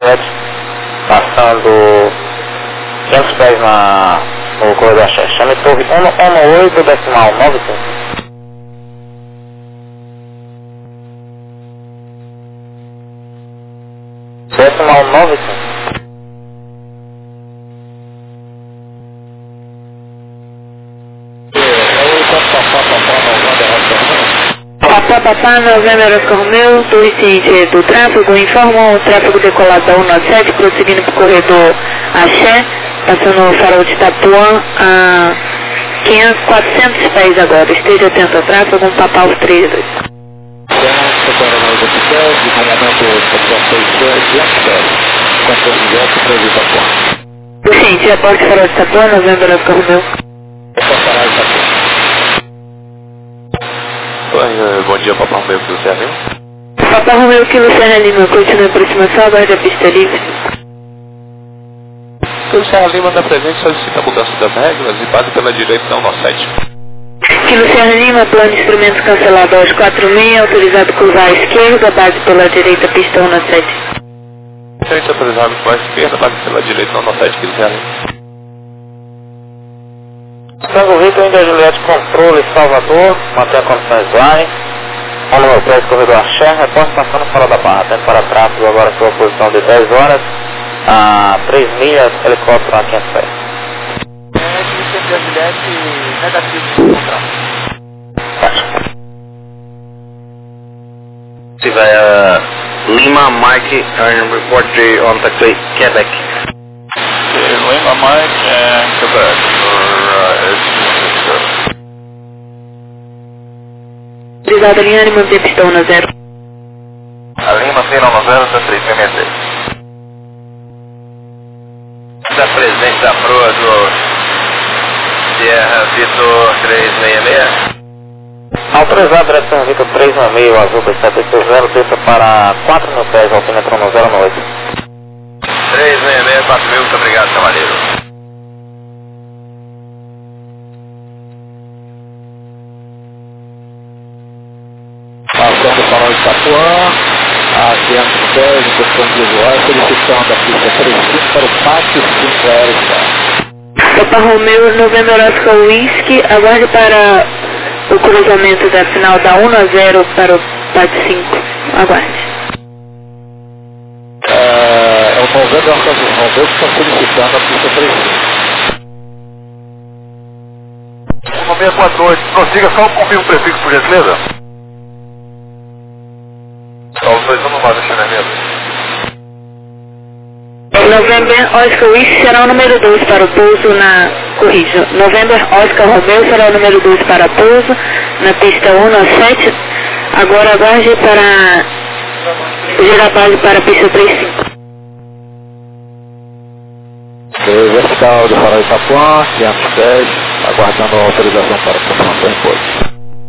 passando 500 pés no corredor Axé. Chame torre 118 decimal 95. Decimal 95. Papá, Novembro Oscar Romeu, torre ciente do tráfego, informam o tráfego decolado da 197, prosseguindo para o corredor Axé, passando o farol de Itapuã a 400 pés agora. Esteja atento ao tráfego, Papá os 32. Ciente, aporte farol de Itapuã, Novembro Oscar Romeu. Bom dia, Papai Romeu, que você Lima. Papai Romeu, que Luciana Lima, continua a aproximação, aguarde a pista livre. Que Luciana Lima da presente solicita a mudança das regras e base pela direita não 97. Que Luciana Lima, plano de instrumentos cancelado aos 46, autorizado cruzar à esquerda, base pela direita, pista 197. Frente autorizado cruzar à esquerda, base pela direita não 97, que Luciana Lima. Tango Victor, Índia Juliette, controle Salvador, mantém condições line. No meu prédio, corredor Axé, reporte passando fora da barra. Tendo para tráfego agora sua posição de 10 horas a 3 milhas, helicóptero a 500 pés. Índia Juliette, negativo de contrato. Se vai Lima, Mike, and report on taxi Quebec. Lima, Mike, and Quebec. Autorizado Lima, manter pista 10. A Lima, Lima 90, 363. Da presente da proa do Sierra Vitor 366. Autorizado direção Vitor 366, azul B780, desça para 4 mil pés, altímetro no 09. 366, 4 mil, muito obrigado, cavaleiro. Passando o farol de Itapuã, a 500 pés, em posição de usuário, solicitando a pista 35 para o pátio 5 aéreos. Papa Romeu, Novembro Oscar Whisky, aguarde para o cruzamento da final da 1-0 para o pátio 5. Aguarde. É o Novembro Oscar Romeu que está solicitando a pista 35. 1648, prossiga só confirma o prefixo, por gentileza. Só os dois não vai deixar na mesa. Novembro Oscar Whisky será o número 2 para o pouso na... Corrijo. Novembro Oscar Romeu será o número 2 para pouso na pista 197. Agora aguarde para gerar base para a pista 35. Vertical do farol de Itapuã, 500 pés, aguardando a autorização para aproximação em pouso.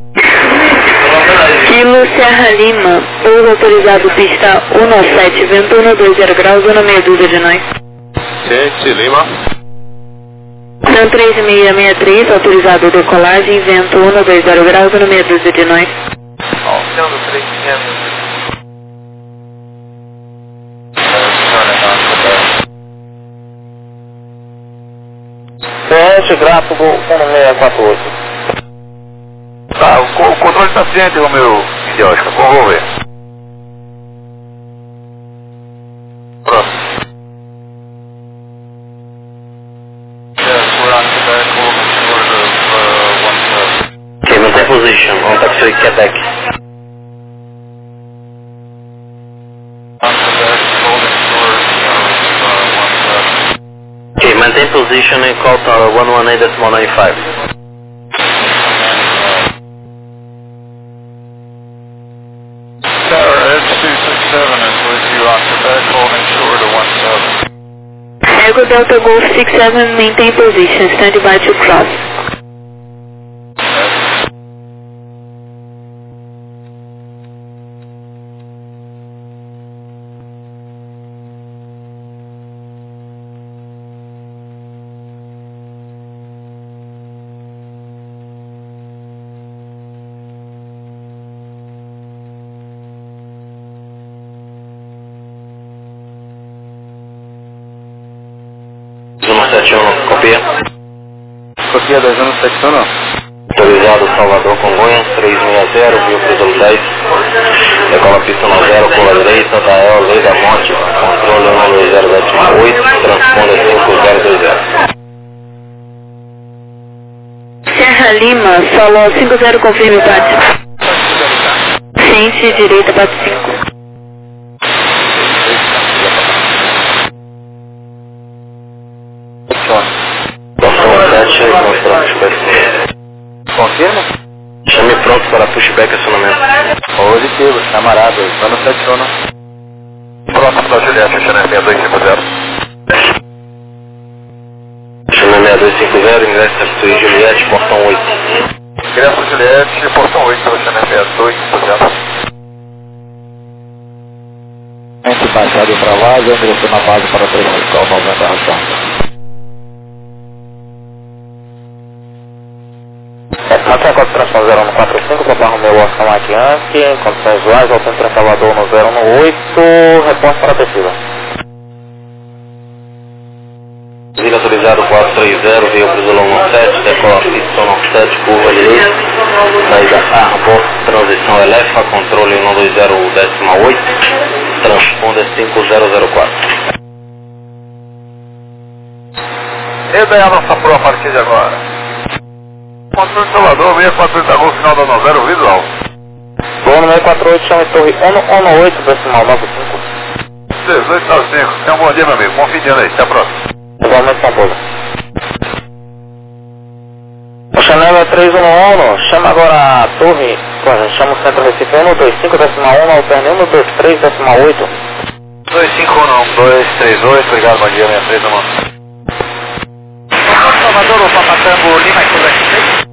Kilo Serra Lima, pouso autorizado pista 197, vento 120 graus, 1 de nós. Ciente, Lima. São 3663, autorizado decolagem, vento 120 graus, 1 de nós. Alçando 300. Ciente, gráfico 1648. Tá, o controle está ciente, Romeu Idiótica, vamos ver. Próximo. Yes, we're on Quebec, moving toward the 1-7. Ok, mantém position, on taxi Quebec. On Quebec, moving toward 1-7. Ok, mantém position e call tower 118.95. Tower Edge 267 is with you on Quebec, holding short of 1-7. Ego Delta Golf 67, maintain position, stand by to cross. Copia. Copia 2171. Autorizado Salvador Congonhas, 360, Rio Cruzeiro 10. Decola pista 90, curva direita, Dael, Lei da Monte, controle 12078, transponder 5020. Serra Lima, solo 50, confirme, bate. Ciente, direita, bate 5. Confirma? Chame pronto para pushback acionamento. Positivo, camarada, dando 71. Pronto para Juliette, chame 6250. Chame 6250, ingresso substituir Juliette, portão 8. Ingresso Juliette, portão 8, pelo chame 6250. Entre baixado para vaga, endereçou na base para 35, 90 razão. Mantém a cota de transponder 145, Papa Romeu Oscar Mike Yankee, condições visuais, voltando para Salvador no 018, reporte para a descida. Desliga autorizado 430, veio para o Zolão 17, decola pista 97, curva direita, saída Arbor, transição Elefa, controle 120, 18, transponder 5004. E daí a nossa proa a partir de agora? Controle Salvador, 648 da Gol, final da novela, visual. Gol no 648, chama torre 118, decimal 95. 1895, tenha um bom dia, meu amigo, bom fim de ano aí, até a próxima. Igualmente, São Paulo. O Chanel é 311, chama agora a torre, chama o centro Recife 125, decimal 1, alterne 123, decimal 8. 251, 238, obrigado, bom dia, 63, Salvador, o Papatango Lima, Kilo X6.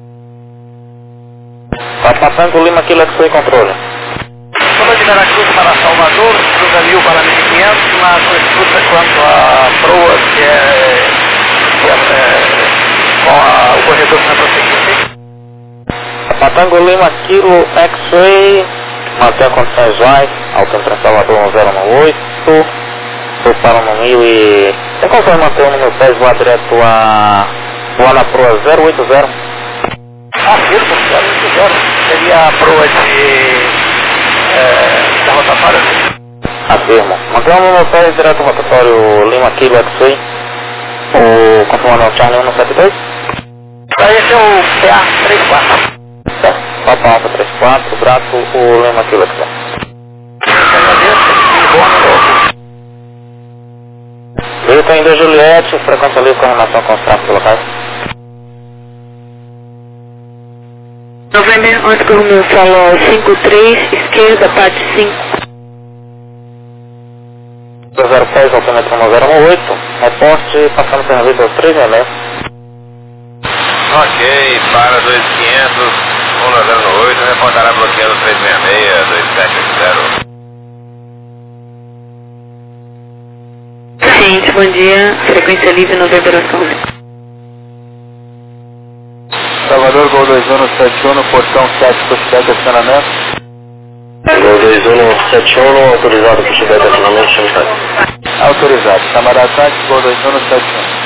Papatango Lima, Kilo X6, controle. Toda de Veracruz para Salvador, cruza 1000 para 1500, mas não escuta quanto a proa, com o corredor que vai prosseguir. Papatango Lima, Kilo X6, mantém condições visuais, alterne para Salvador no 018. Foi para no 1000 e... Tem como manter o número 10 voar direto a... voar na proa 080? Afirmo, 080. Seria a proa da rotatória? Afirmo. Manter o número 10 direto ao rotatório Lima Kilo X-Way. O confirmando Charlie 172? Esse é o PA34. Certo. Papa Alfa 34, grato o Lima Kilo X-Way. Veículo ainda Juliette, frequência livre com relação com os tráficos locais. November, Oscar Romeu, solo 53, esquerda, parte 5. 206, altímetro 1018, reporte passando pela vida 366. Ok, para 2500, 1008, reportará bloqueando 366, 2780. Ciente, bom dia, frequência livre, November, Oscar Romeu. Salvador, Gol 2171, portão 7, pushback acionamento. Gol 2171, autorizado pushback acionamento, chama Autorizado. Camarada táxi, Gol 2171.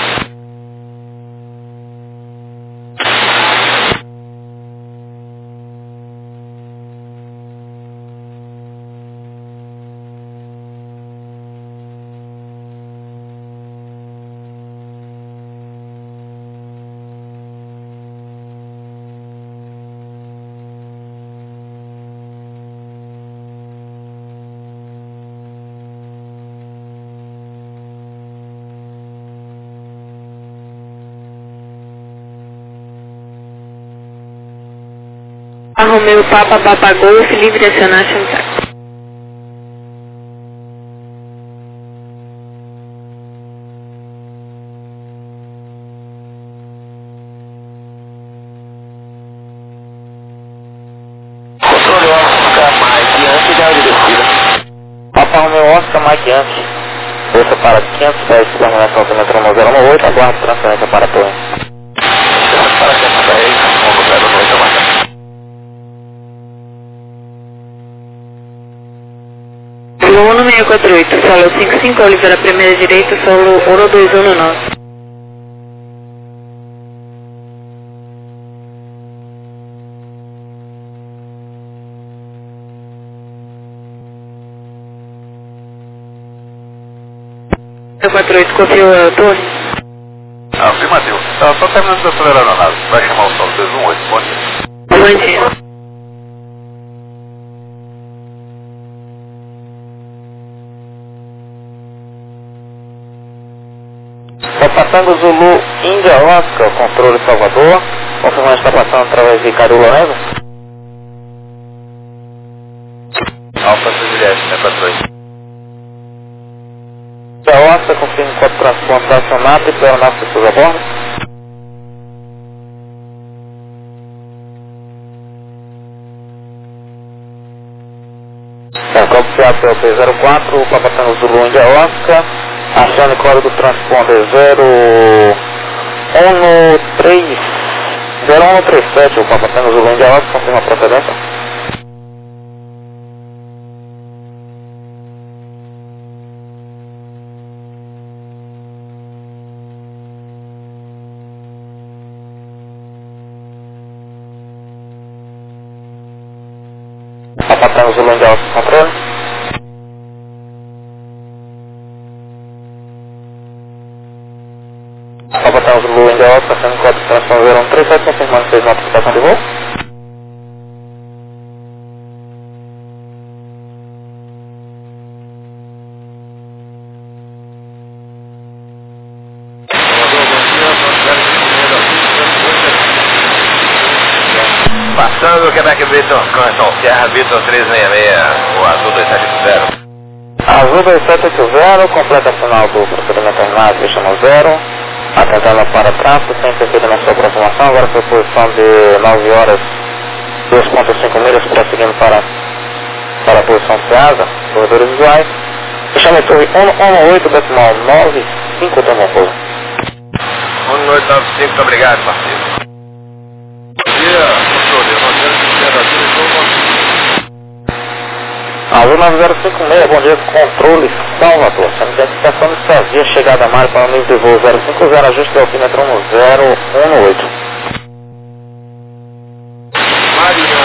Romeu, Papa, Papa, Golf, livre, acionar, chantar. Controle Oscar Mike Yankee, já de descida. Papa Romeu Oscar Mike Yankee. Bolsa para 510, terminação altímetro 1018, aguarde transferência para a torre. Para 510, 1018, aguarde. Luno 648, solo 55, Oliveira, primeira direita, solo 1219. 48, copiou a torre. Afirmativo. Tá só terminando de acelerar a nave. Vai chamar o sol 218. Bom dia. Bom dia. Passando Zulu Índia Oscar, controle Salvador, confirmando está passando através de Cadu Lorenzo. Alfa Juliette, né, patrões? Índia Oscar, confirma o código transporte acionado e para nossas pessoas a bordo. Código CAPLP 04, passando Zulu Índia Oscar. Acione código transponder 0137, o Papa Tango Zulu India Oscar, confirma a procedência. Papa Tango Zulu India Oscar, controle. Papa Tango Zulu India Oscar, sendo código transponder 0137, confirmando 6 notificação de voo. Passando o Quebec Vitor Canton, Sierra Vitor 366, o Azul 2780. Azul 2780, completa final do procedimento terminado, deixa no 0. Atentando para tráfego, sem interferir na sua aproximação, agora foi posição de 9 horas, 2.5 milhas, prosseguindo para a posição CEASA, corredores visuais. Deixando a torre 118.95, tomou pouso. 1895, muito obrigado, parceiro. Bom dia, controle, eu não quero que temperatura Azul 9056, bom dia, controle Salvador. Sendo identificação de via chegada a mar para o nível de voo 050, ajuste do altímetro 1018. Marina,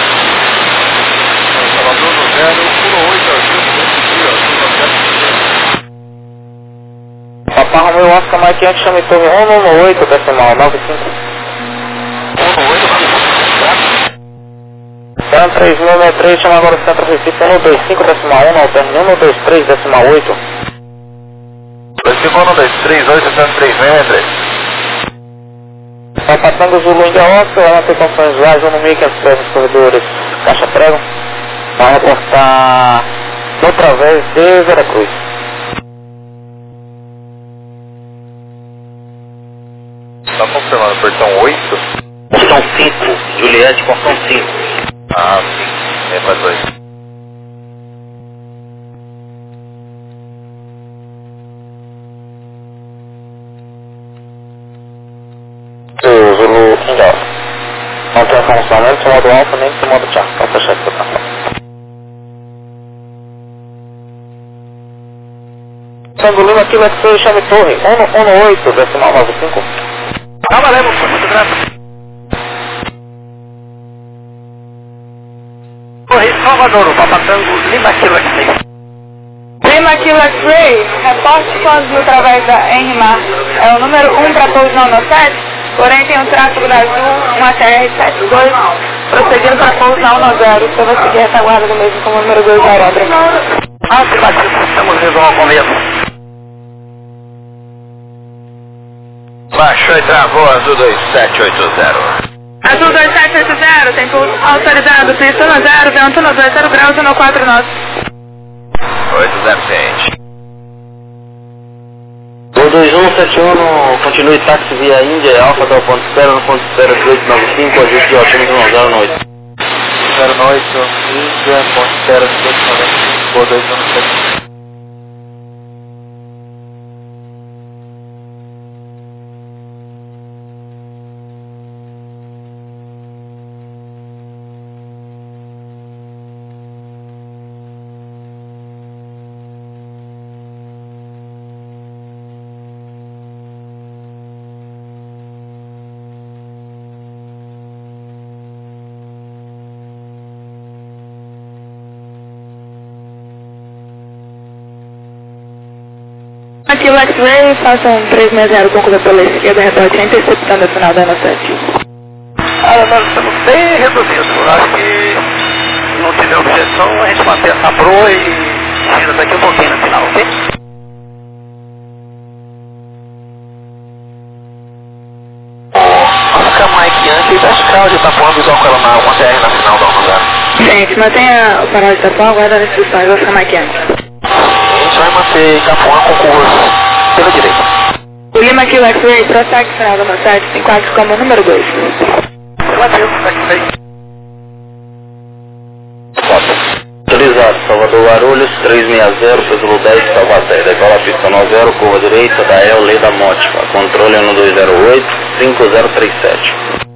Salvador no 018, ajuste desse dia, Papa Romeo Oscar Mike Yankee, chame torre 118, decimal 95. 3063, chama agora o centro Recife 125, decimal 1, alterne 123, decimal 8. Recife 1238, 363. Papa Tango Zulu India Oscar, vai manter condições visuais, 1.500 pés nos corredores Caixa Prego. Vai reportar outra vez de Veracruz. Tá confirmando, portão 8? Portão 5, Juliette, portão 5. Ah, sim, é para 2. Zulu India Oscar. Não tem função nem de modo alfa nem de modo tchau. Então fechar aqui, tá? Tango Lima, aqui vai ser chame torre 118, decimal 95. Ah, valeu, muito grato. Torre Salvador, o Papa Tango Lima Kilo X-Ray. Lima Kilo X-Ray, reporte quando através da Enrimar. É o número 1 para pouso na 17, porém tem um tráfego da Azul, uma TR-72, prosseguindo para pouso na 10. Você vai seguir essa guarda do mesmo como o número 2 da aeródromo. Afirmativo, estamos resolvendo mesmo. Baixou e travou Azul 2780. Azul 2780, tem pouso autorizado, pista no 0, vento no 20 graus e no 4 knots. 807. 22171, continue táxi via Índia, Alfa até o ponto 0, no ponto 0895, ajuste de altímetro 098. 08, Índia, ponto 0895, 217. Aqui o X-Ray, faça um 360 com curva pela esquerda, reporte interceptando a final da 7. Nós estamos bem reduzidos. Eu acho que não tiver objeção, a gente mantém essa proa e gira daqui um pouquinho no final, ok? Oscar Mike Yankee, vertical de Itapuã, visual com ela na 1TR na final da 10. Gente, mantenha o farol de Itapuã, aguarda as instruções, Oscar Mike Yankee. A gente vai manter Itapuã com curvas pela direita. O Lima aqui, o X-Ray, prossegue final da 7, 54 como número 2. Relativo, X-Ray. Autorizado, Salvador Guarulhos, 360, Peso 10, Taubaté. Decola a pista 90, curva direita, da El Leda Mótica. Controle 1208, 5037.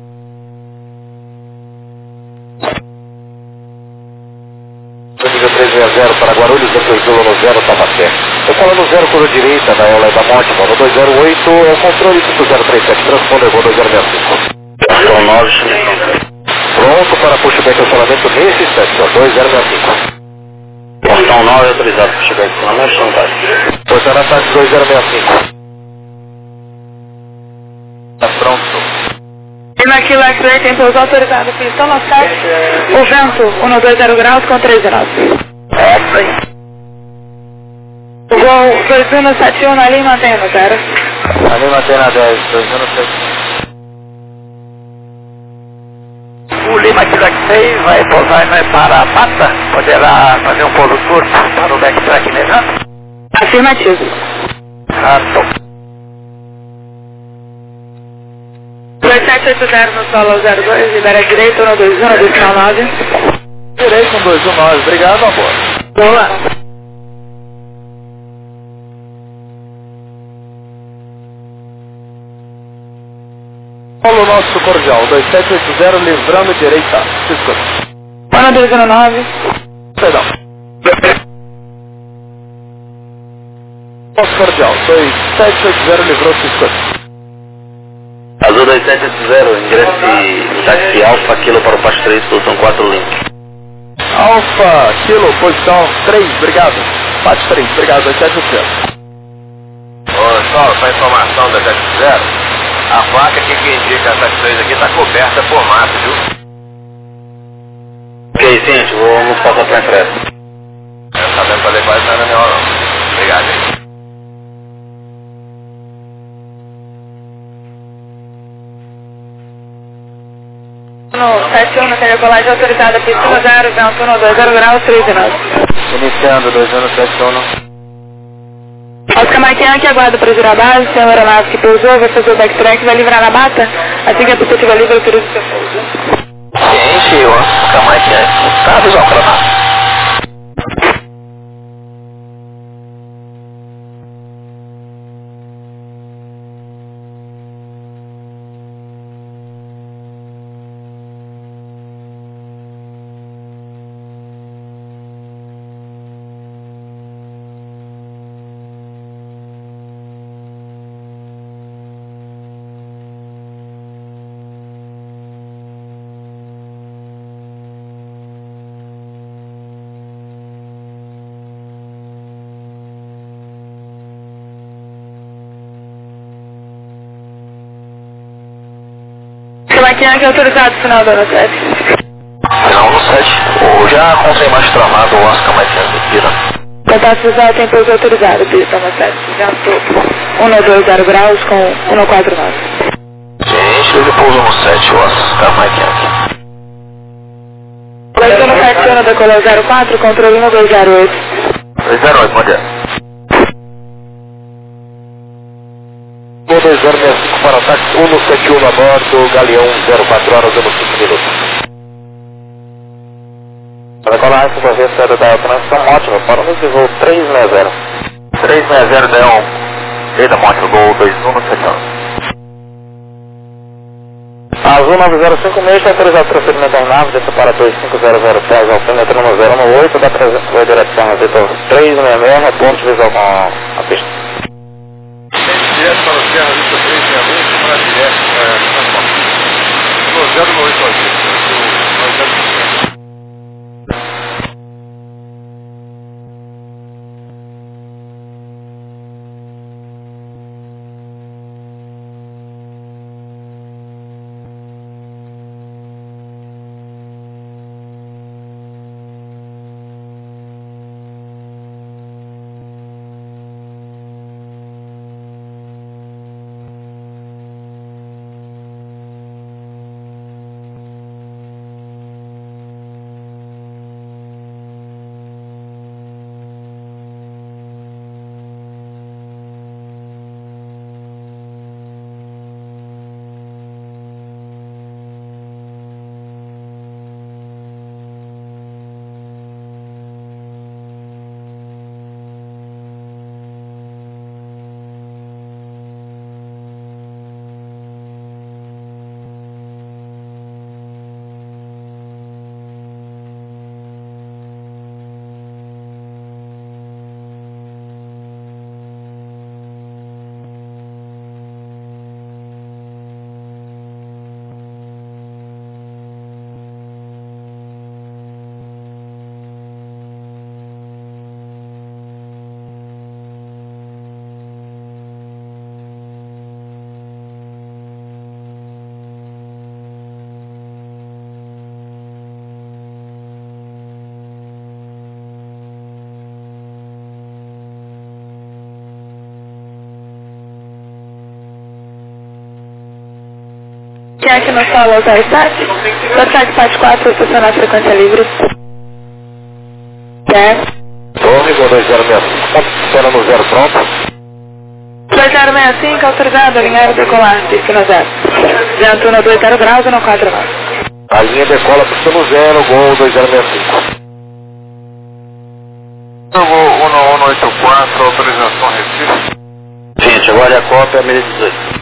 Nível 360 para Guarulhos, depois do 0, Taubaté. Decola no 0, curva direita, da El Leda Mótica. No 208, é o controle 5037, transponder, 2065. São 9, Chimicão. Pronto para pushback e cancelamento nesse sector, 2065. Portão 9, autorizado para chegar aqui na minha chantagem. Portão na taxa 2065. Tá pronto. Lima aqui, o X-Ray, tem pouso autorizado, pista 7. O vento, 120 graus com 13 graus. É isso aí. O Gol 2171 na Lima, mantém no 0. Ali mantém na 10, 2171. O Lima X-Ray vai pousar e vai para a mata, poderá fazer um pouso curto para o backtrack mesmo? Afirmativo. Certo. 2780 no solo 02, libera a direita, 121, 219. Direito, 119, obrigado, amor. Vamos lá. Paulo nosso cordial, 2780, livrando direita. Desculpa. 1219. Perdão. Nosso cordial, 2780, livrou Cisco. Azul 2780, ingresse táxi Alfa Kilo para o Pasto 3, posição 4 link. Alfa Kilo, posição 3, obrigado. Pasto 3, obrigado, 2780. Só para informação da Taxi 0, a placa aqui que indica a Taxi 3 aqui está coberta por mato, viu? Ok, gente, vamos passar para a frente. Não tá dando para levar isso na reunião não. Obrigado, gente. No 71, tem decolagem autorizada, pista 0, vento 120 graus, 13 graus. Iniciando, 2171. Oscar Mike Yankee, aguarda para girar a base, tem uma aeronave que pousou, vai fazer o backtrack e vai livrar na mata. Assim que a pista estiver livre, eu autorizo o seu pouso. Gente, Oscar Mike Yankee, tá visual para nós. Mike Yankee, autorizado, final da 7. Final no 7. Ou já contém mais tramado o Oscar Mike Yankee, vira. Contato visual tem pouso autorizado, pista 7. Vento 120 graus com 149. Gente, ele pousou no 7, o Oscar Mike Yankee. Posição no 71, decolou 04, controle 1208. 208, bom dia. 2065 para táxi 171 a bordo, Galeão 04 horas, damos 5 minutos. Para decolar essa correta da transição ótima, para no voo 360. 360 Deon, Leda Mótica, Gol 2171. Azul 9056 está autorizado para transferimento da nave, desça para 25006, alfândega no 018, da direção ao setor 366, no ponto de visual com a pista. Direto para o Serra Vista 366, para direto, no 018 aqui. aqui no solo usar SAT. Total de parte 4, estacionar a frequência livre. Certo. Torre, Gol 2065, espera no 0 pronto. 2065, autorizado, alinhar e decolar, destino 0. Vento 120 graus, 149. A linha decola para no 0, Gol 2065. Gol 1184, autorização Recife. Gente, agora a cópia é a 1018.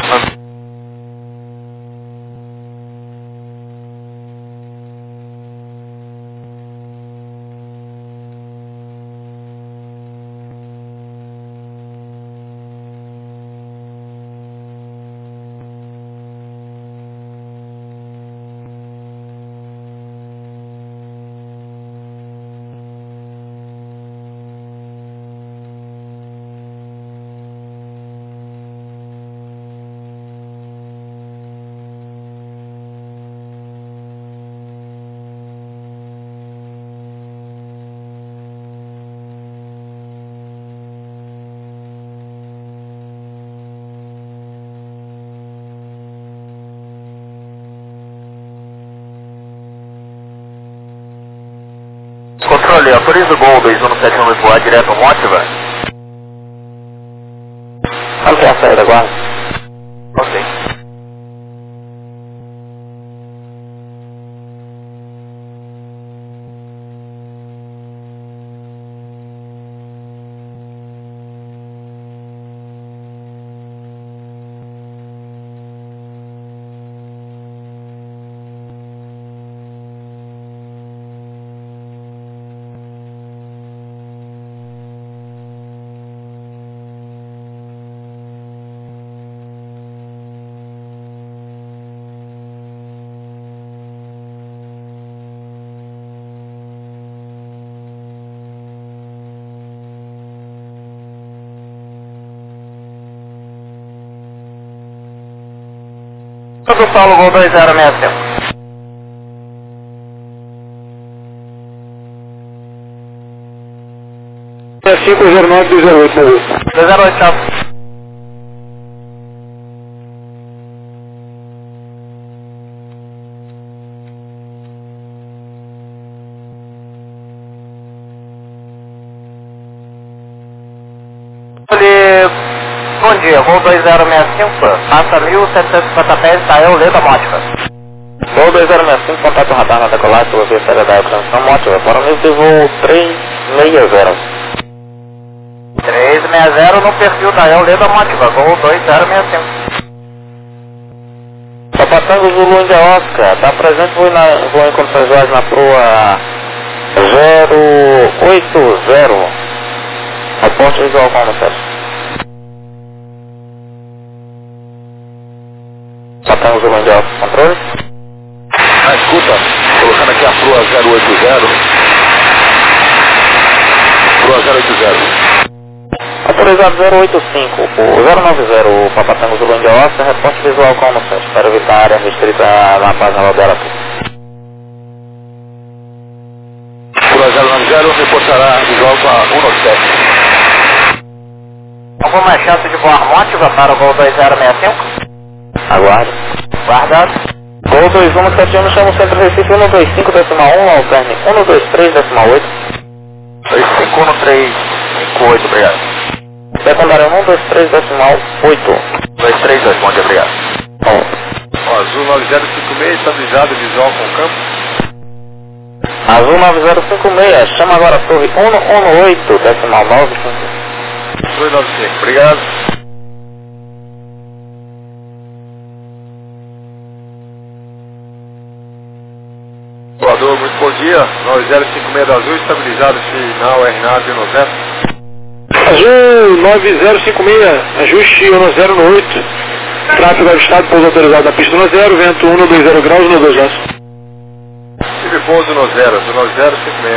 Controle, autoriza o Gol 2171 voar direto ao Mótiva. Qual que é a saída agora? Ok. Do solo, Gol 2065. É 509 208, 208, tchau. Bom dia, Gol 2065, passa 1750 pés, Itael, Leda Mótica. Gol 2065, contato radar na decolagem, se você espera da transição Mótica, para o nível de voo 360. 360 no perfil Itael, Leda Mótica, Gol 2065. Papatango Zulu India Oscar, está presente, vou em condições visuais na proa 080. Reporte visual com o teste. Papatango Zulu India Oscar, controle. Escuta, colocando aqui a proa 080. Proa 080. Autorizado 085, o 090, o Papatango Zulu India Oscar, reporte visual com o teste, para evitar área restrita na página dela. Proa 090 reportará visual com a 197. Alguma chance de voar Mótica para o Gol 2065? Aguarde. Guardado. Gol 2171, chama o centro Recife 125.1, alterne 123.8. 2511358, obrigado. Secundário 123.8. 232, bom dia, obrigado. Bom. Azul 9056, estabilizado visual com campo. Azul 9056, chama agora a torre 118.9. 295, obrigado. Voador, muito bom dia. 9056 da Azul, estabilizado, final RNAV 90. Azul 9056, ajuste 10 no 8. Tráfego avistado, pouso autorizado na pista no 0, vento 120 graus no 2 laços. Tive pouso no 0, do 9056.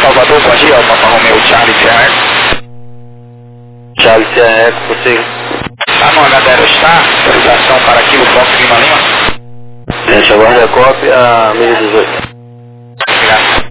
Salvador, bom dia, Papa Romeo, Charlie Sierra. Charlie Sierra, você... Tá no H0 autorização para Kilo Fox Lima Lima. Gente, aguarda a cópia, 1018. Obrigado.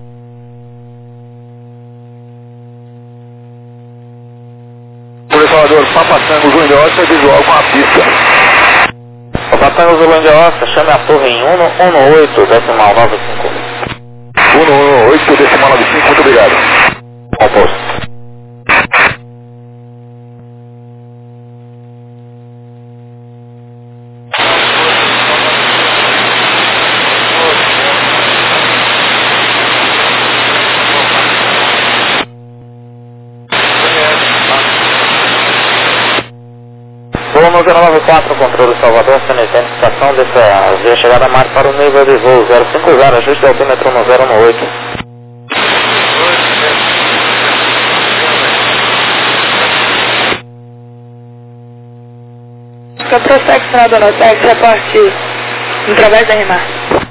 Por Salvador, Papa Tango, Júnior Oscar, visual com a pista. Papa Tango, Zulândia Oscar, chame a torre em 118, decimal 95. 118, decimal 95, muito obrigado. Composto. Voo 994, controle Salvador, sendo identificação dessa via chegada mais para o nível de voo 050, ajuste o altímetro no 018. Fica prossegue final da nota, reporte através da RMAR.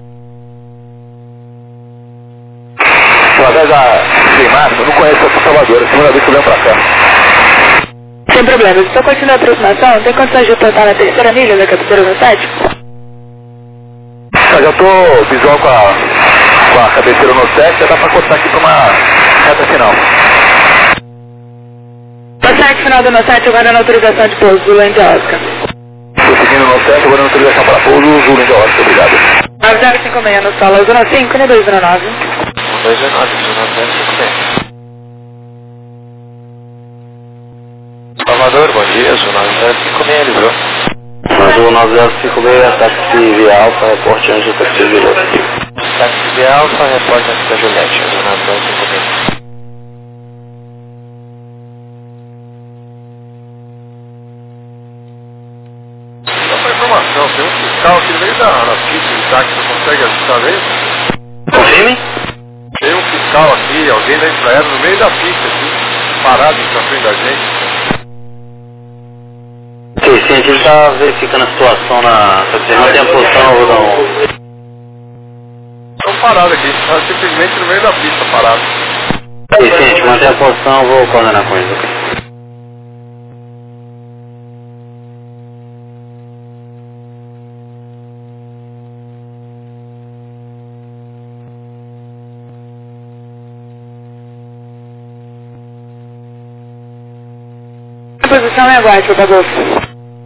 Através da RMAR, eu não conheço a Salvador, é a segunda vez que eu venho pra cá. Sem problema, se eu continuar a aproximação, tem condições de reportar na terceira milha da captura do site? Eu já tô visual com a cabeceira no 7, já dá pra cortar aqui pra uma reta final. Prossegue final do site, agora na autorização de pouso, Zulândia Oscar. Tô seguindo no 7, agora na autorização para pouso, Zulândia Oscar, obrigado. 9056 no solo, 05 e 209. 219, 219, Salvador, bom dia, sou 9056, viu? Azul 9056, táxi via Alfa, reporte antes do táxi Juliette. Táxi via Alfa, reporte antes da Juliette, Azul 9056. Só uma informação, tem um fiscal aqui no meio da pista de táxi, você consegue ajustar ele? Confirme? Tem um fiscal aqui, alguém da Infraero no meio da pista aqui, parado na frente da gente. Sim, a gente está verificando a situação na... Você mantém a posição, ou não? Estão parados aqui, está simplesmente no meio da pista, parado. Sim, a gente mantém a posição, vou coordenar com eles, ok? Posição é aguarde, por favor.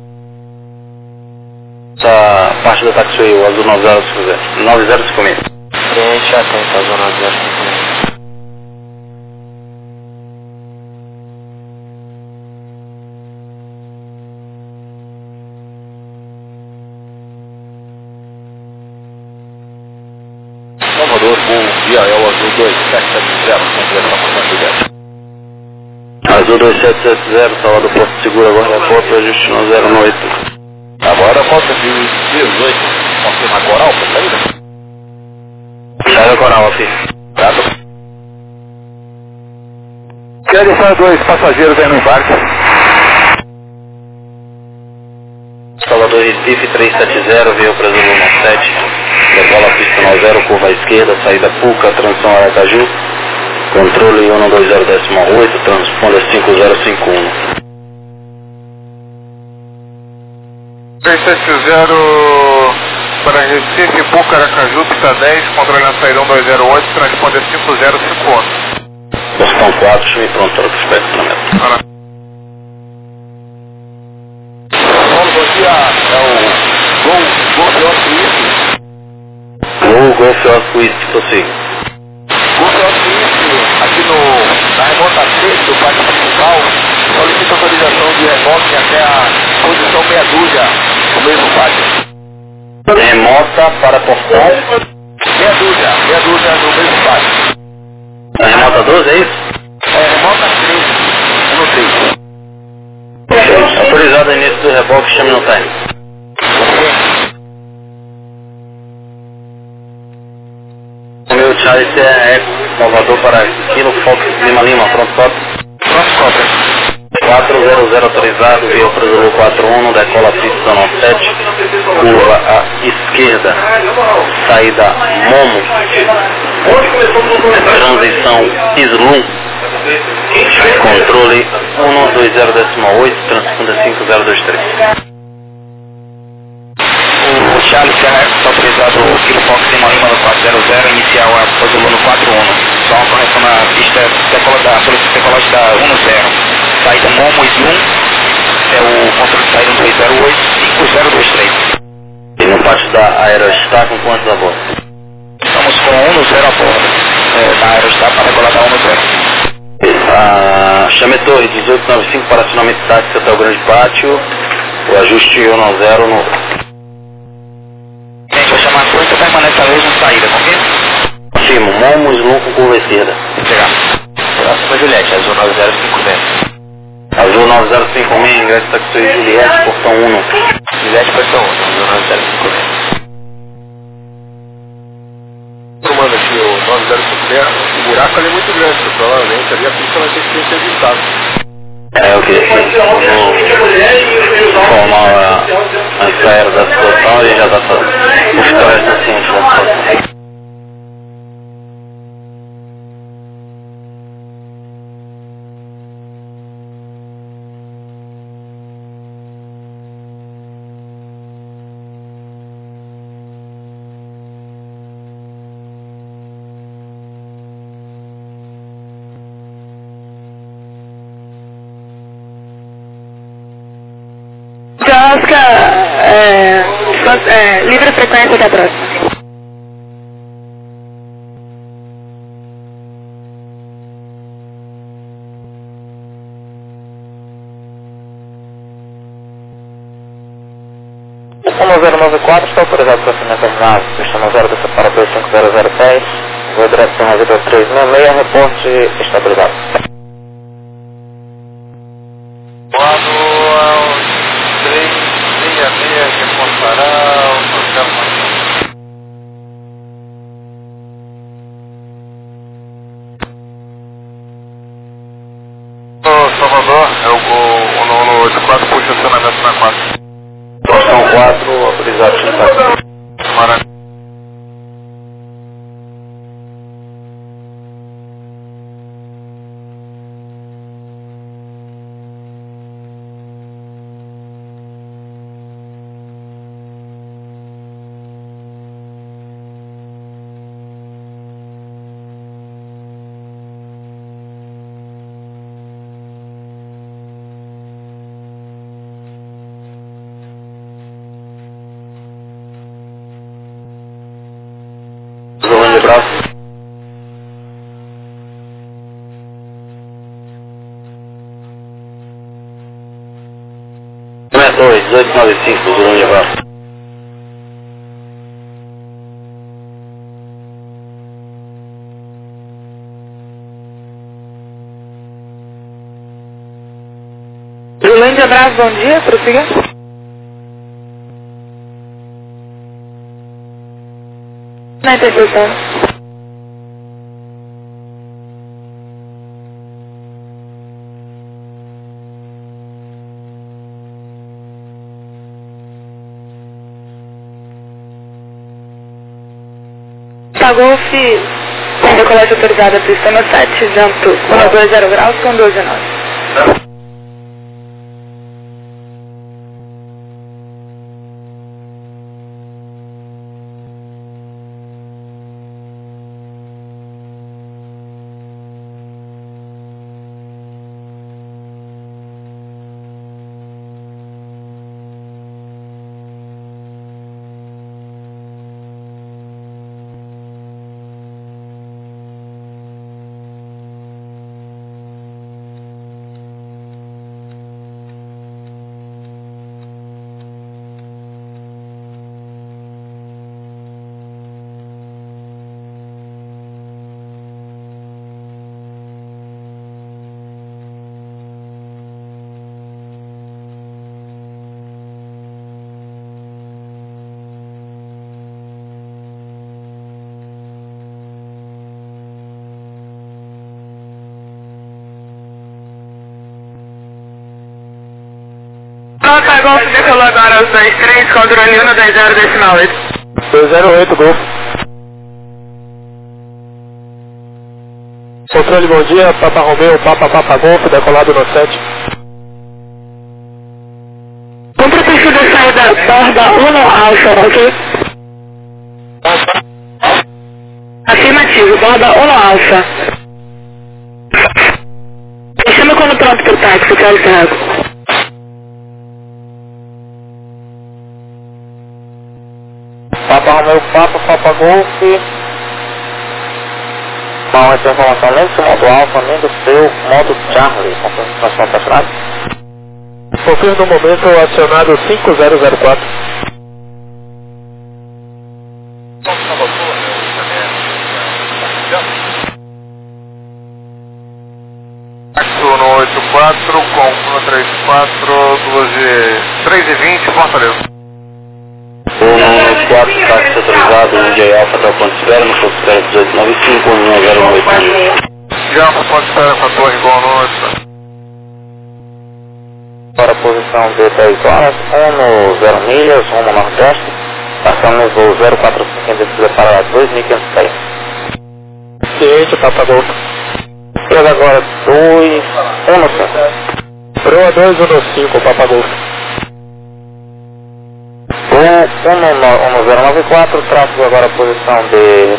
Essa parte do táxi, o azul 9056. Frente, atento, azul 9056. Salvador, bom dia, é o azul 2770, consideração para Juliette. Azul 2770, Salvador Porto Seguro, agora reporte, ajuste no 018. Agora volta de 18, confirma a coral para saída? Saída coral, filho. Obrigado. Quero deixar 2 passageiros aí no embarque. Salvador Recife 370, veio para Zulu 97. Decola a pista no 0, curva à esquerda, saída Puca, transição Aracaju. Controle 120.8, transponder 5051. 370 para Recife, Puca, Aracaju, pista 10, controle na saída 1208, transponder 5051. Boston 4, chame pronto para o espectro. Bom dia, é o Golf Oscar Whisky. Golf Oscar Whisky, prossiga. Golf Oscar Whisky, aqui na remota 6 do parque principal, solicita autorização de remoto até a posição meia dúzia do mesmo parque. Remota para portão. Meia dúzia do mesmo parque. A remota 12, é isso? É, remota 13, eu não sei. Ok, autorizado início do reboque, chame no time. O meu Charlie é Eco, Salvador para Kilo Fox Lima Lima, pronto, top. Pronto, cobra. 400 autorizado, via para Zulu 41, decola pista 97, curva à esquerda, saída Momo. Transição Islum, controle 120.8, transponder 5023. O Charlie Sierra está autorizado o Kilo Fox Lima Lima no 400, inicial a Pozulo no 41. Só uma correção na pista decolagem da 10. Saída Momo Islum, é o controle de saída 208, 5023. E no pátio da Aerostar com quantos a bordo? Estamos com 10 a bordo, na Aerostar para decolar da 10. Chame Torre 1895 para acionamento táxi até o Grande Pátio, o ajuste 10 no... Gente, vou chamar a torre e permanece a mesma saída, confirma? Confirmo, Momo Islum com curva esquerda. Chegar. Próxima Juliette, azul 9056. Azul 9056, ingresso taxi Juliette, portão 1. Juliette, portão 1, azul 9056. Tomando aqui o 9056, o buraco ali é muito grande, provavelmente ali a pista vai ter que ser interditada. Ok, vou informar a Israel da situação e já dá para o ficar ciente da situação. Oscar, livre frequência da próxima. O 1094 está autorizado para assinar terminado, pista 0 dessa para 25010, vou direção a vida 366, reporte estabilizado. Quando ao 366 reportará o programa. Salvador, é o 984 puxa acionamento na 4. Boston 4, autorizado para Maravilha. Zona de braço. Aumentou, 1895, zona de braço. Grande abraço, bom dia, prossiga. Na interseção. Golf, tem decolagem autorizada para o sistema 7, jump 120 graus com 12 nós. Nota Golf decolou agora aos 23, controle 120.8. 208, Golf. Controle, bom dia, Papa Romeu, Papa Golf, decolado no 7. Cumpre o perfil da saída borda 1 Alfa, ok? Afirmativo, borda 1 Alfa. Me chama quando pronto pro táxi, Carlos Thiago. Papa Romeu, Papa Golf. Mal essa informação nem do seu modo Alfa, nem do seu modo Charlie. Confirmação apaixonada. Confirmo no momento acionado 5004. Táxi 184 com 134, 3h20, Fortaleza. 194, táxi autorizado, Índia Alfa até o ponto de espera, no ponto de espera 1895, 1018. Já para ponto de espera com a torre igual noite. Para a posição de 10 horas, 10 milhas, rumo nordeste, passando no voo 045 em descida para 2500 pés. Ciente, Papa Golf. Proa agora 215. Proa 215, Papa Golf. 1094, tráfego agora a posição de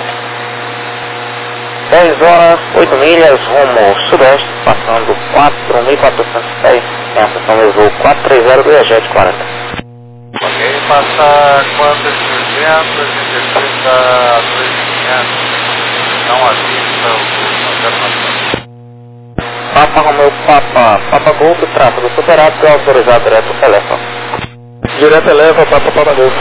10 horas, 8 milhas, rumo sudeste, passando 4.400 pés, em ação do voo 430 do EJET 40. Ok, passa quantas 300, descida a 2500, não avisa o Papa Romeu, Papa Golf, tráfego superado, que é autorizado direto ao telefone. Direto eleva, Papa Golf.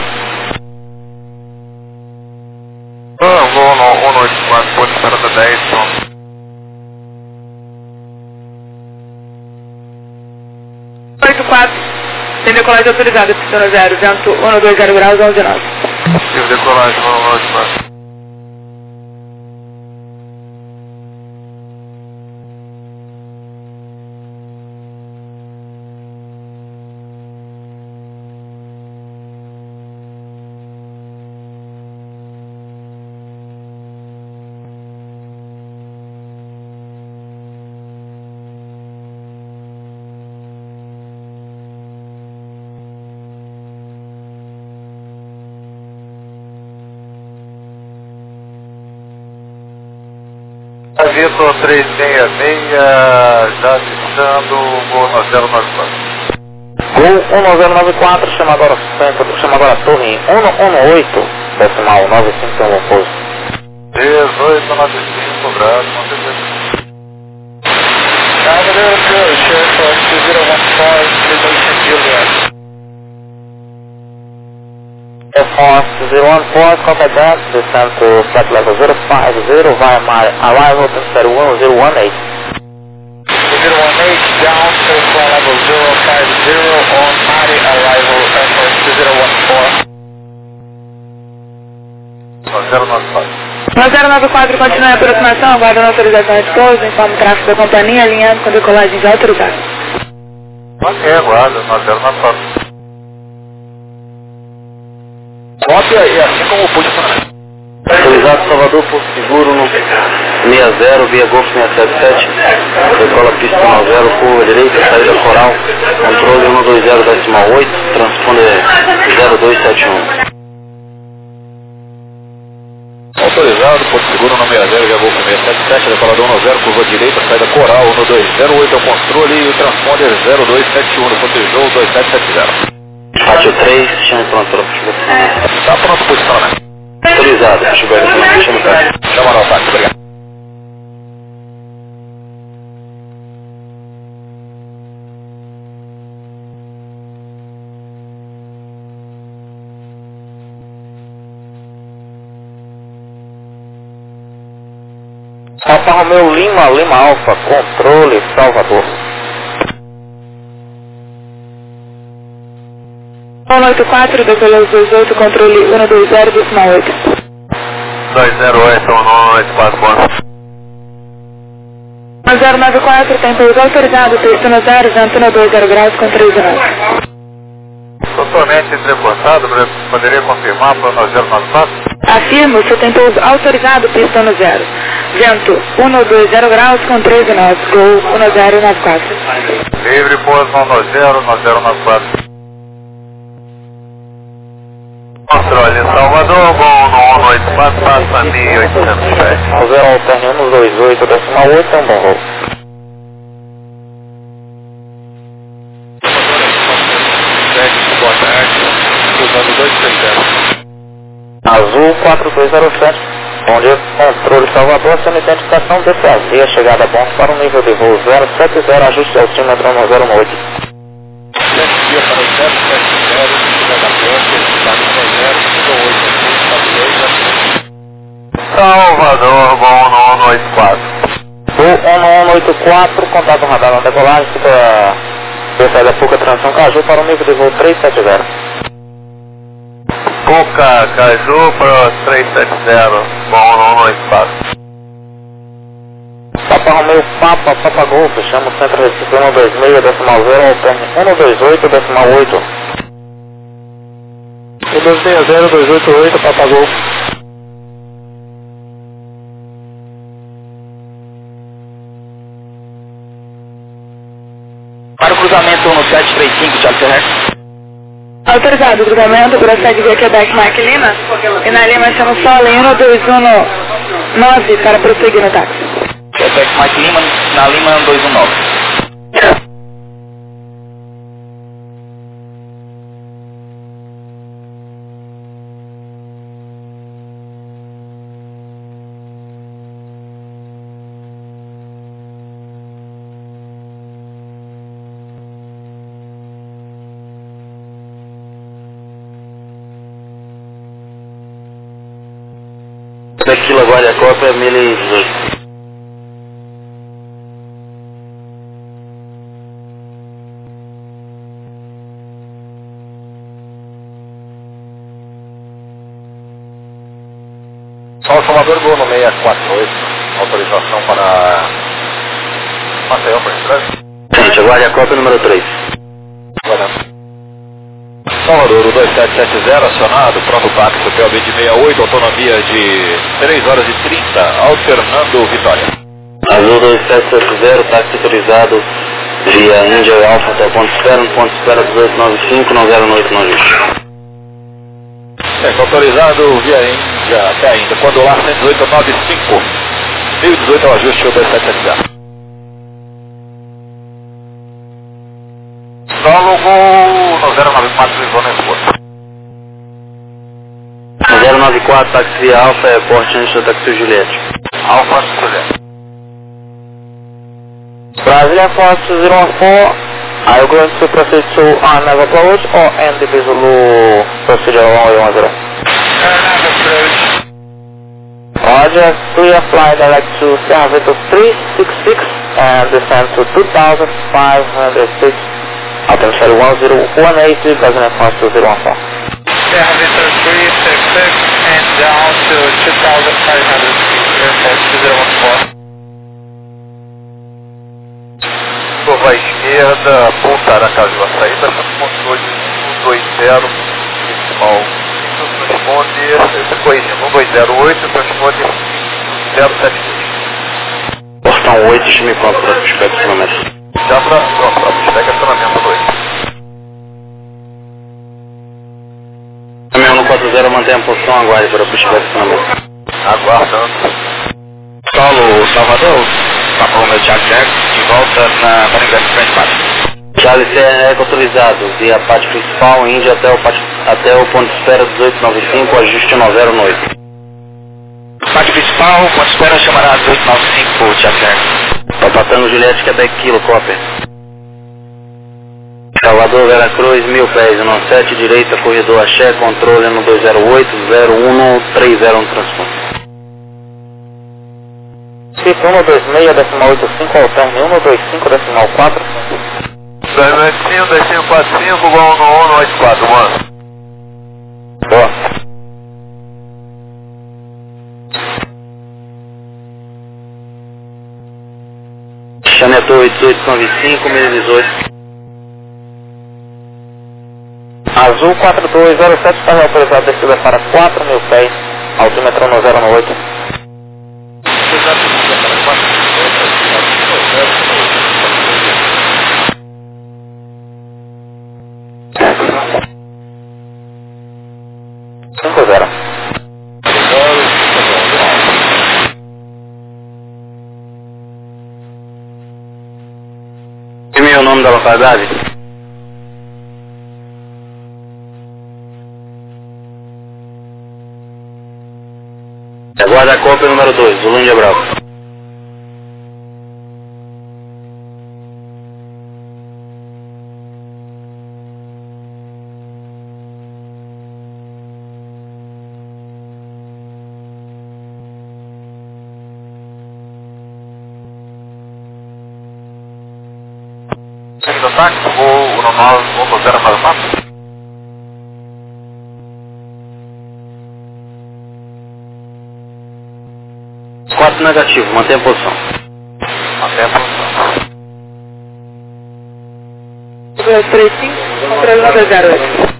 Vou no 184, ponto de espera da 10, pronto. 84, tem decolagem autorizada, pistão 0, vento 120 graus, 11,9. Tive decolagem no 184. Vitor 366, já avisando, voo no 094. Gol 1094, chama agora a torre 118, decimal 951 oposto. 1895, Bravo, não tem certeza. Avenida Good, Sheriff 2015, Station Juliet. Air Force 014, contact that, descend to flight level 050 via my arrival to 1018. 018 down to flight level 050 on Mighty arrival, Air Force 014. 1094, continue a aproximação, aguardando a autorização de pouso, informe o tráfego da companhia, alinhando com decolagem já autorizada. Ok, aguarda, 9094. Cópia e assim como o posicionamento. Autorizado Salvador Porto Seguro no 60 via Golf 677, decola pista 90, curva direita, saída coral, controle 120.8, transponder 0271. Autorizado, Porto Seguro no 60 via Golf 677, decolador 10, curva direita, saída coral 1208 é o controle e o transponder 0271, protejou 2770. Pátio 3, chame pronto para posicionamento. Está pronto o posicionamento. Autorizado, chama o cara. Chama no táxi, obrigado. Papa Romeu Lima Alfa, controle Salvador. 184, decolou 28, controle 120, decimal 8. 208, 194, ponto. 1094, tem pouso autorizado, texto no 0, vento 120 graus com 3,9. Totalmente entrecortado, poderia confirmar para o 9094? Afirmo, você tem pouso autorizado, pista no 0. Vento 120 graus com 13 nós. Gol 1094. Livre, pouso 1094. Controle, Salvador, bom no 184, passa 1807. 0 alterne 128, decimal 8, é um bom voo. Boa tarde, usando 230. Azul 4207. Bom dia, controle Salvador, sua identificação DCAZ, chegada a ponto para o nível de voo 070, ajuste altímetro 108. 7 dias para o 070, chegada a ponto, Salvador, bom no 184. Voo 184, contato radar na decolagem, fica descida da Puca Transição Caju para o nível de voo 370. Puca Caju para 370, bom no 184. Papa Romeu, Papa Golf, chama o centro Recife 126, decimal 0, alterne 128, decimal 8. 260, 288, Papa Golf. Para o cruzamento 1735, Thiago Ferrer. Autorizado o cruzamento, prossegue via Quebec Mike Lima. E na Lima chama Sol em 1219 para prosseguir no táxi. Quebec Mike Lima, na Lima 219. Tequila Guarda-Copa é 1018. Salvador, gol no 648, autorização para Maceió, por estrada. Gente, aguarde a cópia número 3. Salvador, o 2770 acionado, pronto táxi, PLB de 68, autonomia de 3 horas e 30, alternando Vitória. Azul 2770, táxi autorizado via Índia e Alfa até ponto espera 1895, 908 no lixo. Autorizado via Índia até ainda, quando lá 11895, 1018 é o ajuste, o 2770. Solo gol no 094, Lisboa, Esforço. 094, táxi via Alfa, airport antes táxi Juliette. Alfa, Juliette. Brasília Fox 014, are you going to proceed to Arnav approach or NDB Zulu procedure 1110? Arnav approach. Roger, clear flight direct to Serra Vito 366 and descend to 2506. Attention 1018, Brasília Fox 014. Serra Vito 366 and down to 2500 feet, airport 014. Curva à esquerda, ponta Aracaju, a saída, controle 120, decimal, transponde, corrigindo, 1208, transponde 076. Portão 8, time pronto para o espectro estacionamento. Já para o espectro estacionamento 2. Caminhão 140, mantenha a posição, aguarde para o espectro estacionamento. Aguardando. Solo, Salvador. Papa Romeu, Thiago Ferrer, de volta para o ingresso frente pátio. Charlie CRE autorizado via pátio principal, Índia até o ponto de espera 1895, ajuste 90 no 8. Pátio principal, ponto de espera chamará 1895, Thiago Ferrer. Papatano Juliette, Quebec Kilo, cópia. Salvador, Veracruz, 1000 pés, 17, direita, corredor Axé, controle no 208, 0130 no transporte. Cifra 126, decimal 85, alterne 125, decimal 4. 295, 2545, gol no 184, mano. Boa. Chanetou 8895, 1018. Azul 4207, está autorizado descida para 4.000 pés. Altímetro 1098. Cinco zero. E o nome da localidade? Aguarda a cópia número 2, Zulu Índia Bravo. Centro do táxi, voo normal, voo 0 para o mapa. Quatro negativo, mantenha a posição. Mantenha a posição. 235, controle 908.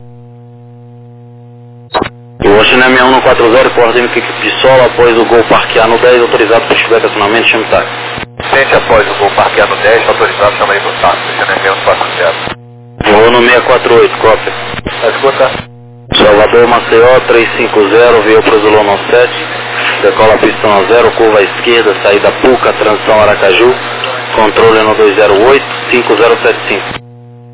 O Washington M140, coordena que pistola após o gol parquear no 10, autorizado para estiver estacionamento, chame táxi. Tente após o gol parquear no 10, autorizado também do táxi, Washington M140. Voo no 648, cópia. Escuta. Salvador Maceió 350, veio para o Zulu 97, decola pistão a 0, curva à esquerda, saída Puca, transição Aracaju, controle no 208, 5075.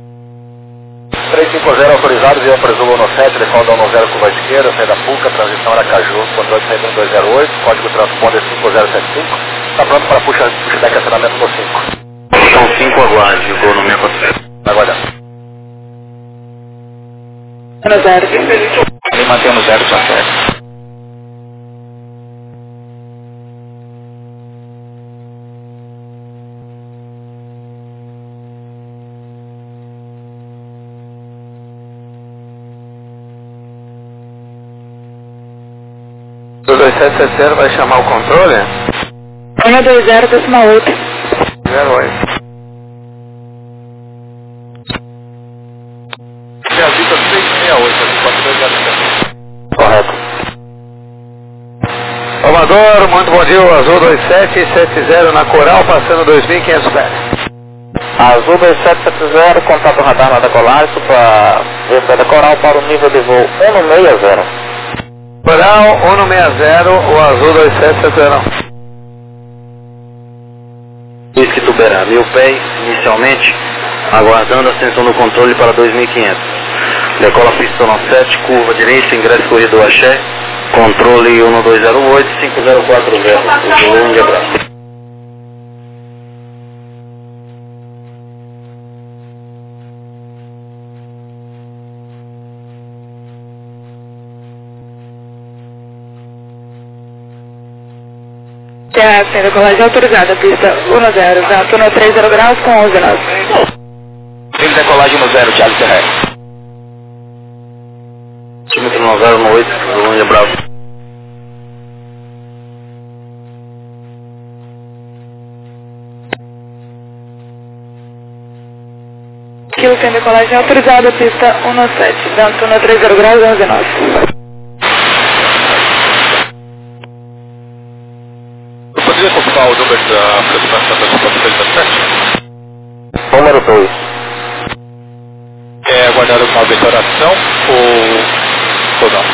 350 autorizado, veio para o Zulu 97, decola da 10, curva à esquerda, saída Puca, transição Aracaju, controle de saída no 208, código transponder 5075, está pronto para pushback acionamento no 5. Então 5 aguarde, voo no 647. Aguardando. No 0. E mantemos 0 só certo. O 2770 vai chamar o controle? 120, décima 8. 08. E a Vita 368, ali 4207. Correto. Salvador, muito bom dia, o Azul 2770 na Coral, passando 2.500 pés. Azul 2770, contato radar na decolagem para velocidade coral para o nível de voo 160. Coral 160, o Azul 2770. Whisky Tuberá, 1000 pés, inicialmente, aguardando a ascensão do controle para 2500. Decola pista 7, curva direita, ingresso corredor Axé, controle 1208, 5040, Zulu Índia Bravo. TRF, decolagem autorizada, pista 10, vento no 30 graus com 11 nós. Tem decolagem no 0, Thiago Terrestre. Altímetro 9098, Zulu Índia Bravo. Kilo tem decolagem autorizada, pista 17, vento no 30 graus 11 nós. Poderia confirmar o número da aproximação da sua 37? Número 2. É aguardar uma declaração ou não?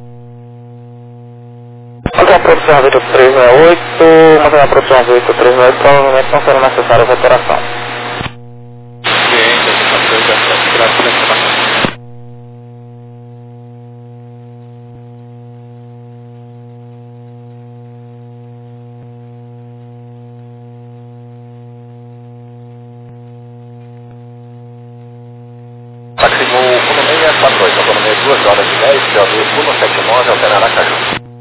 Mantém a produção Victor 368, mantém a produção Victor 368, provavelmente não será necessária a veteração. Ciência, informações, graças pela informação. Táxi no 1648, autonomia 2 horas e 10, POV 179, altera Aracaju.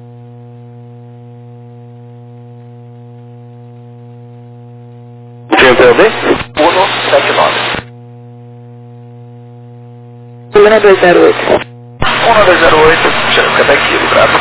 Tinha PLD? 179. Luna 208. 1208, Quebec, Rio Bravo.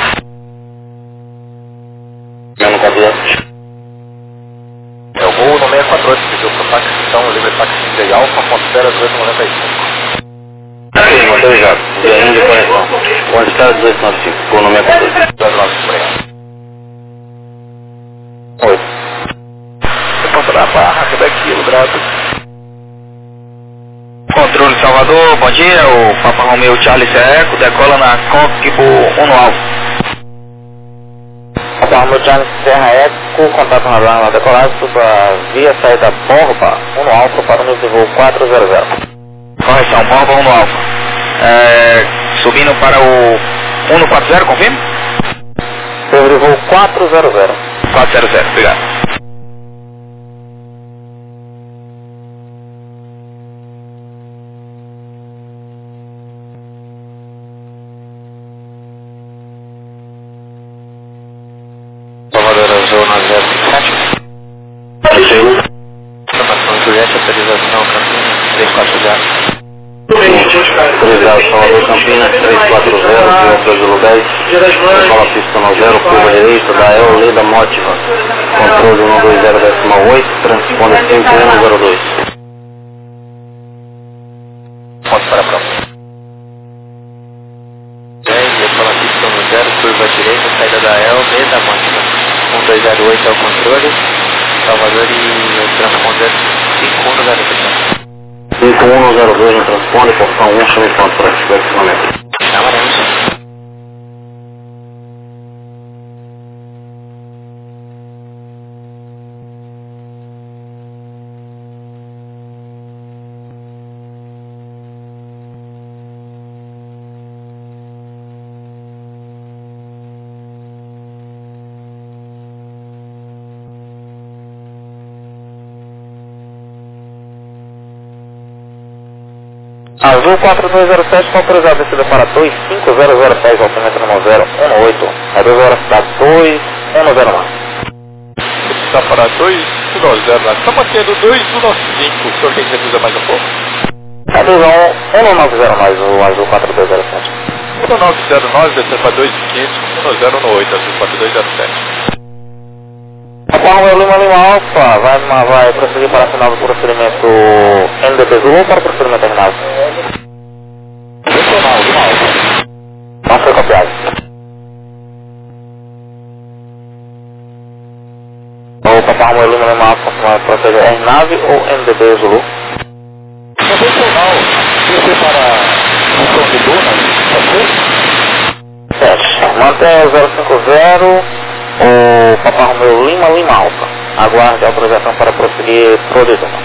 Mesmo 400. É o voo no 648, pediu para o táxi, então livre táxi de Alfa, ponto 0295. Sim, mantém já. obrigado. Via Índia, conexão. Onde está 295, por nome é 295. Oi. Resposta da Barra, Quebec Kilo, graças. Controle Salvador, bom dia, o Papa Romeo Charlie Eco, decola na Cockpit 1 Alfa. Papa Romeo Charlie Serra Eco, contato radar na decolagem, suba via saída Borba 1 Alfa para o nível de voo 400. Correção, Borba 1 Alfa. Subindo para o 140, confirma? Sobre o voo 400. 400, obrigado. Salvador Azul 9057. Informação Juliette, atualização Campinas 340. Autorizado Salvador Campinas 340, via Brasil 10. Escola pista 90, curva direita, da El Leda Mótiva. Controle 120,8, transponder 5102. Ponto para a prova. 10, escola pista 90, curva direita, saída da El Leda Mótiva. 1208 é o controle. Salvador e o transponder 5102. 5102 no transponder, portão 1, chame ponto para estacionamento. Amarelo. Azul 4207, autorizado descida para 25006, altímetro 9018. É 2 horas da 2109. Está para 210, estamos mantendo 2195, o senhor tem certeza mais um pouco? É 2190 mais o Azul 4207. 1909, descendo para 2500, 1018, Azul 4207. Papa Romeo Lima Alfa, vai prosseguir para a final do procedimento NDB Zulu para o procedimento terminado. Regional, Lima Alfa. Não foi copiado. O Papa Romeo Lima Alfa vai proceder RNAV ou NDB Zulu? Convencional, descer para o São de Dunas, pode ser? Certo. Mantém 050. O Papa Romeo Lima Alfa. Aguarde a autorização para prosseguir pro Dizuma.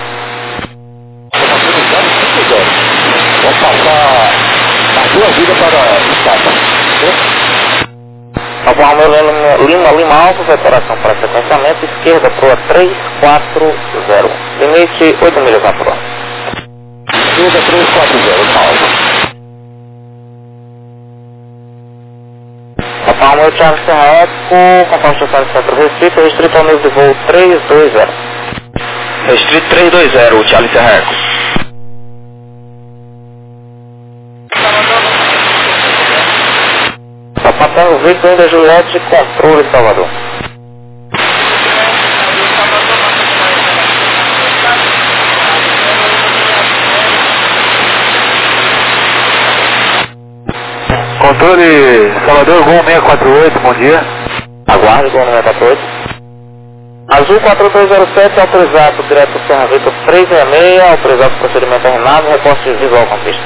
Vamos passar a sua vida para o Estado. Papa Romeo Lima Alfa, separação para sequenciamento, esquerda proa 340. Limite 8 milhas na proa. Esquerda 340, Lima Alfa. Papa Romeo Charlie Serra Eco, conforme estação de centro restrito, restrito ao nível de voo 320. Restrito 320, o Charlie Serra Eco. Papa Tango Victor Índia Juliette, controle Salvador. Controle Salvador, Gol 648, bom dia. Aguarde, Gol 648. Azul 4207, autorizado direto Serra Vitor 366, autorizado procedimento terminado, reposte visual com pista.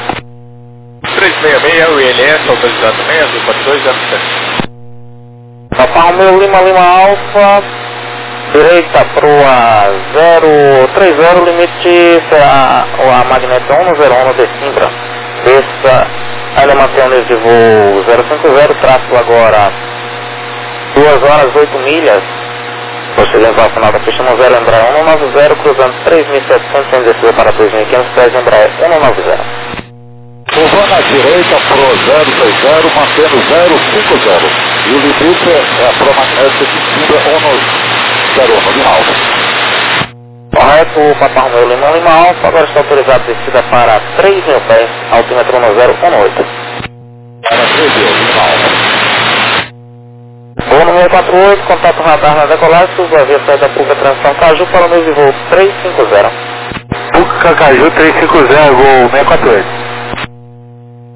366, o ILS, autorizado também, Azul 4207. Papa Romeo Lima Alfa, direita proa 030, limite será a magneta 101 de Simbra. Desça, ainda mantém o nível de voo 050, tráfego agora 2 horas 8 milhas. Você levar ao final da pista 10 Embraer 190, cruzando 3.700 em descida para 2.500 pés Embraer 190. Curva na direita, pro 030, mantendo 050. E o limite é a promagnética de Simbra 101, Lima Alfa. Correto, o Papa Romeo Lima Alfa, agora está autorizado descida para 3.000 pés, altímetro 1018. Para 3.000, Lima Alfa. Voo número 648, contato radar na decolagem, suba via saída pública transição Caju para o nível de voo 350. Puca Caju 350, Gol 648.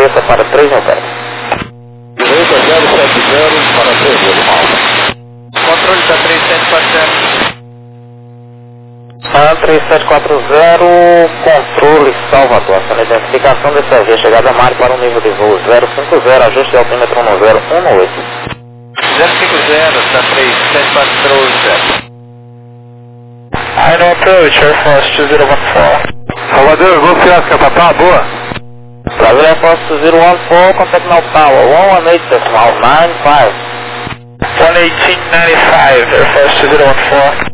desça para 3.000 pés. Direita 070 para 3.000, Lima Alfa. Controle da 3740. 3740, controle Salvador. Essa identificação desse AV, chegada a Mário para um nível de voo 050, ajuste de altímetro no 018. 050 da 3740. Final approach, Air Force 2014. Salvador, vou Fiasca, papá, boa. Brasil Air Force 2014, contact now tower 118.95. 118.95, Air Force 2014.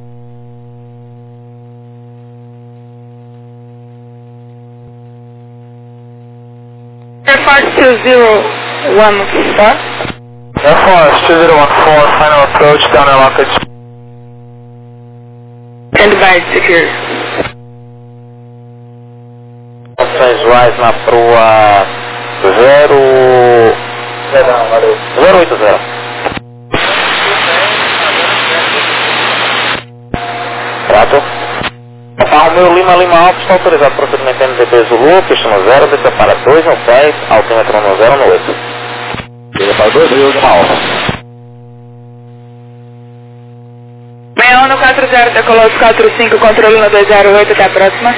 Air Force 2014. Air Force 2014, final approach, down airlock. Standby secure. Opções Rise na proa 080. Prato. Romeu Lima Alfa está autorizado procedimento MDB Zulu, pista no 0, desça para 2.000 pés, altímetro no 018. Desça para 2.000, Lima Alfa. 6140, decolou 45, controle no 208, até a próxima.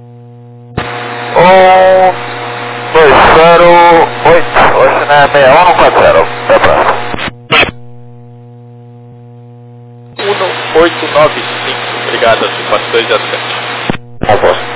208, hoje não é 6140, até a próxima. 1895, obrigado, 427. Composto.